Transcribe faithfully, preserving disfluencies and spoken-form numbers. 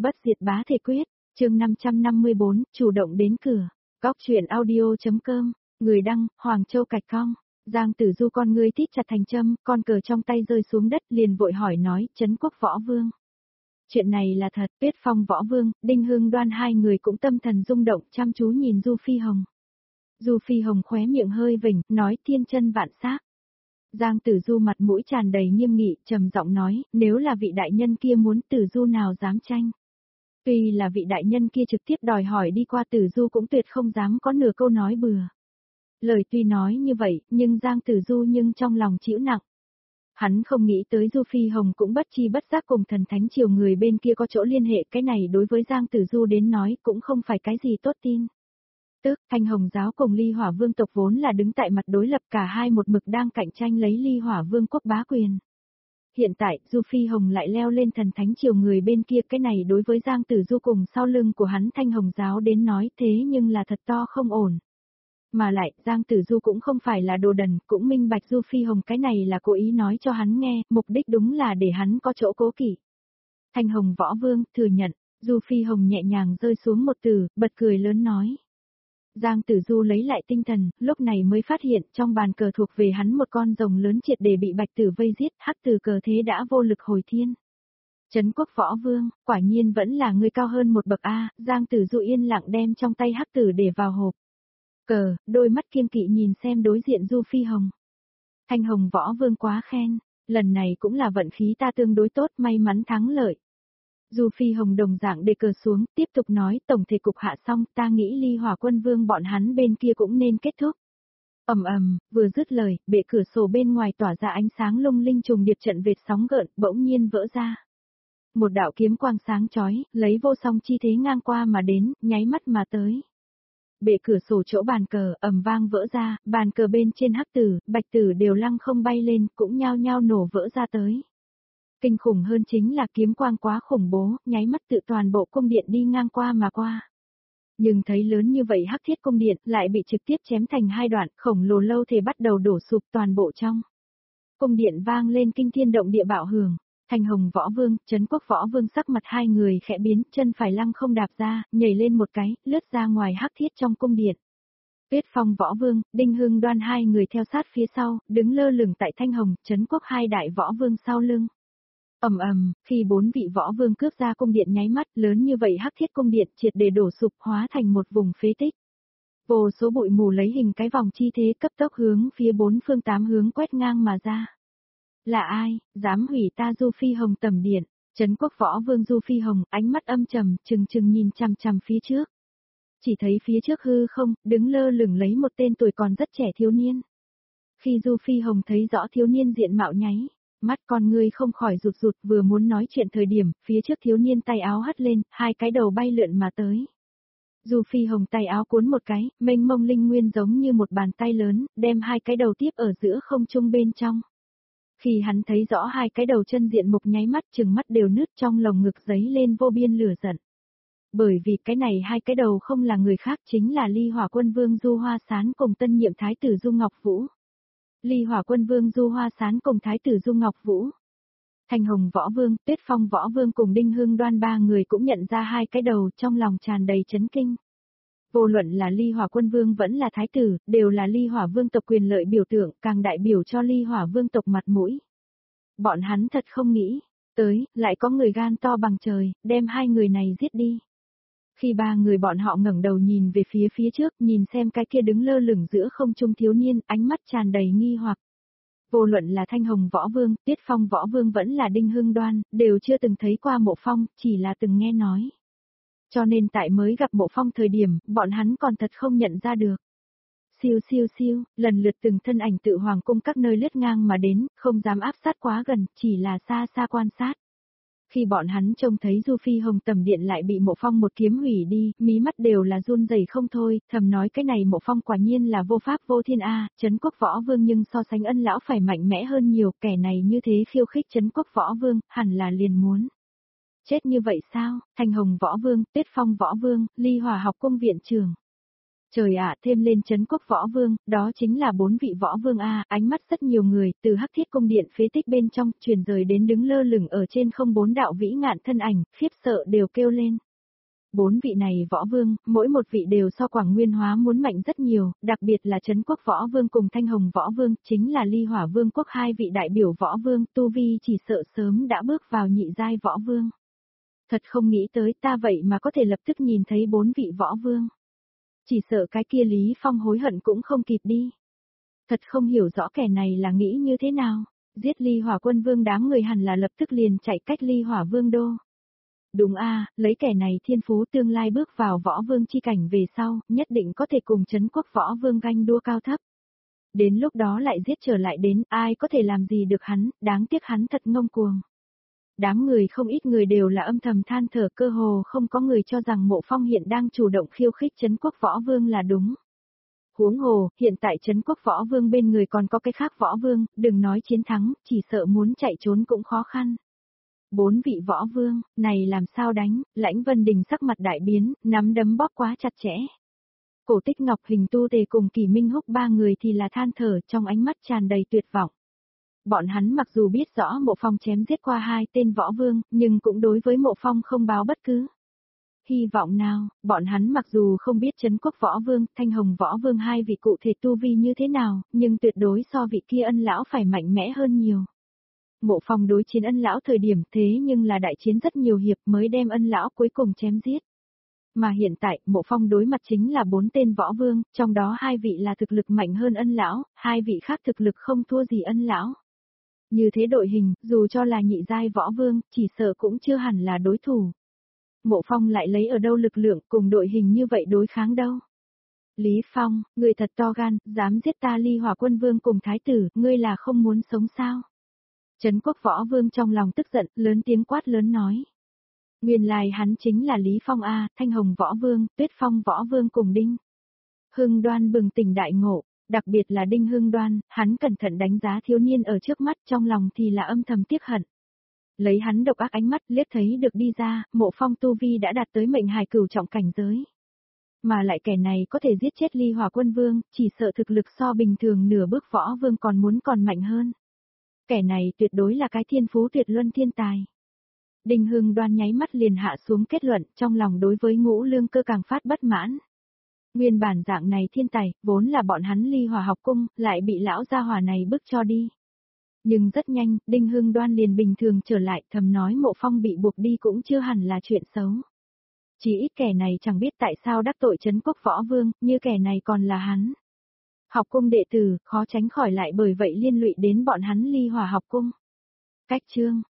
Bất diệt bá thể quyết, chương năm trăm năm mươi bốn, chủ động đến cửa. Góc truyện audio.com, người đăng, Hoàng Châu Cạch Cong. Giang Tử Du con ngươi tít chặt thành châm, con cờ trong tay rơi xuống đất liền vội hỏi nói, Trấn Quốc Võ Vương. Chuyện này là thật, Tuyết Phong Võ Vương, Đinh Hương Đoan hai người cũng tâm thần rung động chăm chú nhìn Du Phi Hồng. Du Phi Hồng khóe miệng hơi vểnh, nói thiên chân vạn xác. Giang Tử Du mặt mũi tràn đầy nghiêm nghị, trầm giọng nói, nếu là vị đại nhân kia muốn Tử Du nào dám tranh. Tuy là vị đại nhân kia trực tiếp đòi hỏi đi qua Tử Du cũng tuyệt không dám có nửa câu nói bừa. Lời tuy nói như vậy, nhưng Giang Tử Du nhưng trong lòng chịu nặng. Hắn không nghĩ tới Du Phi Hồng cũng bất chi bất giác cùng thần thánh triều người bên kia có chỗ liên hệ, cái này đối với Giang Tử Du đến nói cũng không phải cái gì tốt tin. Tức, Thanh Hồng giáo cùng Ly Hỏa Vương tộc vốn là đứng tại mặt đối lập, cả hai một mực đang cạnh tranh lấy Ly Hỏa Vương quốc bá quyền. Hiện tại, Du Phi Hồng lại leo lên thần thánh triều người bên kia, cái này đối với Giang Tử Du cùng sau lưng của hắn Thanh Hồng giáo đến nói thế nhưng là thật to không ổn. Mà lại, Giang Tử Du cũng không phải là đồ đần, cũng minh bạch Du Phi Hồng cái này là cố ý nói cho hắn nghe, mục đích đúng là để hắn có chỗ cố kỵ. Thanh Hồng Võ Vương, thừa nhận, Du Phi Hồng nhẹ nhàng rơi xuống một từ, bật cười lớn nói. Giang Tử Du lấy lại tinh thần, lúc này mới phát hiện trong bàn cờ thuộc về hắn một con rồng lớn triệt để bị bạch tử vây giết, hắc tử cờ thế đã vô lực hồi thiên. Trấn Quốc Võ Vương, quả nhiên vẫn là người cao hơn một bậc A, Giang Tử Du yên lặng đem trong tay hắc tử để vào hộp cờ, đôi mắt kiêng kỵ nhìn xem đối diện Du Phi Hồng. Thanh Hồng Võ Vương quá khen, lần này cũng là vận khí ta tương đối tốt, may mắn thắng lợi. Du Phi Hồng đồng dạng đề cờ xuống, tiếp tục nói, tổng thể cục hạ xong, ta nghĩ Ly Hỏa Quân Vương bọn hắn bên kia cũng nên kết thúc. Ầm ầm, vừa dứt lời, bệ cửa sổ bên ngoài tỏa ra ánh sáng lung linh trùng điệp, trận vệt sóng gợn bỗng nhiên vỡ ra. Một đạo kiếm quang sáng chói, lấy vô song chi thế ngang qua mà đến, nháy mắt mà tới. Bệ cửa sổ chỗ bàn cờ ầm vang vỡ ra, bàn cờ bên trên hắc tử, bạch tử đều lăng không bay lên, cũng nhao nhao nổ vỡ ra tới. Kinh khủng hơn chính là kiếm quang quá khủng bố, nháy mắt tự toàn bộ cung điện đi ngang qua mà qua. Nhưng thấy lớn như vậy hắc thiết cung điện lại bị trực tiếp chém thành hai đoạn, khổng lồ lâu thể bắt đầu đổ sụp toàn bộ trong. Cung điện vang lên kinh thiên động địa bạo hưởng. Thanh Hồng Võ Vương, Trấn Quốc Võ Vương sắc mặt hai người khẽ biến, chân phải lăng không đạp ra, nhảy lên một cái, lướt ra ngoài hắc thiết trong cung điện. Tuyết Phong Võ Vương, Đinh Hương Đoan hai người theo sát phía sau, đứng lơ lửng tại Thanh Hồng, Trấn Quốc hai đại võ vương sau lưng. Ầm ầm, khi bốn vị võ vương cướp ra cung điện nháy mắt, lớn như vậy hắc thiết cung điện triệt để đổ sụp, hóa thành một vùng phế tích. Vô số bụi mù lấy hình cái vòng chi thế cấp tốc hướng phía bốn phương tám hướng quét ngang mà ra. Là ai, dám hủy ta Du Phi Hồng tầm điện? Trấn Quốc Võ Vương Du Phi Hồng, ánh mắt âm trầm, trừng trừng nhìn chằm chằm phía trước. Chỉ thấy phía trước hư không, đứng lơ lửng lấy một tên tuổi còn rất trẻ thiếu niên. Khi Du Phi Hồng thấy rõ thiếu niên diện mạo nháy, mắt con ngươi không khỏi rụt rụt, vừa muốn nói chuyện thời điểm, phía trước thiếu niên tay áo hất lên, hai cái đầu bay lượn mà tới. Du Phi Hồng tay áo cuốn một cái, mênh mông linh nguyên giống như một bàn tay lớn, đem hai cái đầu tiếp ở giữa không trung bên trong. Khi hắn thấy rõ hai cái đầu chân diện mục nháy mắt, trừng mắt đều nứt, trong lồng ngực giấy lên vô biên lửa giận. Bởi vì cái này hai cái đầu không là người khác, chính là Ly Hỏa Quân Vương Du Hoa Sán cùng tân nhiệm thái tử Du Ngọc Vũ. Ly Hỏa Quân Vương Du Hoa Sán cùng thái tử Du Ngọc Vũ. Thanh Hồng Võ Vương, Tuyết Phong Võ Vương cùng Đinh Hương Đoan ba người cũng nhận ra hai cái đầu, trong lòng tràn đầy chấn kinh. Vô luận là Ly Hỏa Quân Vương vẫn là thái tử, đều là Ly Hỏa Vương tộc quyền lợi biểu tượng, càng đại biểu cho Ly Hỏa Vương tộc mặt mũi. Bọn hắn thật không nghĩ tới, lại có người gan to bằng trời, đem hai người này giết đi. Khi ba người bọn họ ngẩng đầu nhìn về phía phía trước, nhìn xem cái kia đứng lơ lửng giữa không trung thiếu niên, ánh mắt tràn đầy nghi hoặc. Vô luận là Thanh Hồng Võ Vương, Tuyết Phong Võ Vương vẫn là Đinh Hương Đoan, đều chưa từng thấy qua Mộ Phong, chỉ là từng nghe nói. Cho nên tại mới gặp Mộ Phong thời điểm, bọn hắn còn thật không nhận ra được. Siêu siêu siêu, lần lượt từng thân ảnh tự hoàng cung các nơi lướt ngang mà đến, không dám áp sát quá gần, chỉ là xa xa quan sát. Khi bọn hắn trông thấy Du Phi Hồng tầm điện lại bị Mộ Phong một kiếm hủy đi, mí mắt đều là run rẩy không thôi, thầm nói cái này Mộ Phong quả nhiên là vô pháp vô thiên a, Trấn Quốc Võ Vương nhưng so sánh ân lão phải mạnh mẽ hơn nhiều, kẻ này như thế khiêu khích Trấn Quốc Võ Vương, hẳn là liền muốn chết như vậy sao? Thanh Hồng Võ Vương, Tuyết Phong Võ Vương, Ly Hỏa học cung viện trưởng. Trời ạ, thêm lên Trấn Quốc Võ Vương, đó chính là bốn vị võ vương a, ánh mắt rất nhiều người, từ Hắc Thiết cung điện phế tích bên trong, truyền rời đến đứng lơ lửng ở trên không bốn đạo vĩ ngạn thân ảnh, khiếp sợ đều kêu lên. Bốn vị này võ vương, mỗi một vị đều so Quảng Nguyên Hóa muốn mạnh rất nhiều, đặc biệt là Trấn Quốc Võ Vương cùng Thanh Hồng Võ Vương, chính là Ly Hỏa Vương quốc hai vị đại biểu võ vương, tu vi chỉ sợ sớm đã bước vào nhị giai võ vương. Thật không nghĩ tới ta vậy mà có thể lập tức nhìn thấy bốn vị võ vương. Chỉ sợ cái kia Lý Phong hối hận cũng không kịp đi. Thật không hiểu rõ kẻ này là nghĩ như thế nào, giết Ly Hỏa Quân Vương đám người hẳn là lập tức liền chạy cách Ly Hỏa Vương đô. Đúng a, lấy kẻ này thiên phú tương lai bước vào võ vương chi cảnh về sau, nhất định có thể cùng Trấn Quốc Võ Vương ganh đua cao thấp. Đến lúc đó lại giết trở lại đến, ai có thể làm gì được hắn, đáng tiếc hắn thật ngông cuồng. Đám người không ít người đều là âm thầm than thở, cơ hồ không có người cho rằng Mộ Phong hiện đang chủ động khiêu khích Trấn Quốc Võ Vương là đúng. Huống hồ, hiện tại Trấn Quốc Võ Vương bên người còn có cái khác võ vương, đừng nói chiến thắng, chỉ sợ muốn chạy trốn cũng khó khăn. Bốn vị võ vương, này làm sao đánh, Lãnh Vân Đình sắc mặt đại biến, nắm đấm bóp quá chặt chẽ. Cổ Tích Ngọc Hình Tu Tề cùng Kỳ Minh Húc ba người thì là than thở, trong ánh mắt tràn đầy tuyệt vọng. Bọn hắn mặc dù biết rõ Mộ Phong chém giết qua hai tên võ vương, nhưng cũng đối với Mộ Phong không báo bất cứ hy vọng nào, bọn hắn mặc dù không biết Trấn Quốc Võ Vương, Thanh Hồng Võ Vương hai vị cụ thể tu vi như thế nào, nhưng tuyệt đối so vị kia ân lão phải mạnh mẽ hơn nhiều. Mộ Phong đối chiến ân lão thời điểm thế nhưng là đại chiến rất nhiều hiệp mới đem ân lão cuối cùng chém giết. Mà hiện tại, Mộ Phong đối mặt chính là bốn tên võ vương, trong đó hai vị là thực lực mạnh hơn ân lão, hai vị khác thực lực không thua gì ân lão. Như thế đội hình, dù cho là nhị giai võ vương, chỉ sợ cũng chưa hẳn là đối thủ. Mộ Phong lại lấy ở đâu lực lượng cùng đội hình như vậy đối kháng đâu. Lý Phong, người thật to gan, dám giết ta Ly Hỏa Quân Vương cùng Thái tử, ngươi là không muốn sống sao? Trấn Quốc Võ Vương trong lòng tức giận, lớn tiếng quát lớn nói. Nguyên lai hắn chính là Lý Phong A, Thanh Hồng Võ Vương, Tuyết Phong Võ Vương cùng Đinh Hưng Đoan bừng tỉnh đại ngộ, đặc biệt là Đinh Hưng Đoan, hắn cẩn thận đánh giá thiếu niên ở trước mắt, trong lòng thì là âm thầm tiếc hận. Lấy hắn độc ác ánh mắt liếc thấy được đi ra, Mộ Phong tu vi đã đạt tới mệnh hài cửu trọng cảnh giới. Mà lại kẻ này có thể giết chết Ly Hỏa Quân Vương, chỉ sợ thực lực so bình thường nửa bước võ vương còn muốn còn mạnh hơn. Kẻ này tuyệt đối là cái thiên phú tuyệt luân thiên tài. Đinh Hưng Đoan nháy mắt liền hạ xuống kết luận, trong lòng đối với Ngũ Lương Cơ càng phát bất mãn. Nguyên bản dạng này thiên tài, vốn là bọn hắn Ly Hỏa học cung, lại bị lão gia hỏa này bức cho đi. Nhưng rất nhanh, Đinh Hưng Đoan liền bình thường trở lại, thầm nói Mộ Phong bị buộc đi cũng chưa hẳn là chuyện xấu. Chỉ ít kẻ này chẳng biết tại sao đắc tội Trấn Quốc Võ Vương, như kẻ này còn là hắn. Học cung đệ tử, khó tránh khỏi lại bởi vậy liên lụy đến bọn hắn Ly Hỏa học cung. Cách chương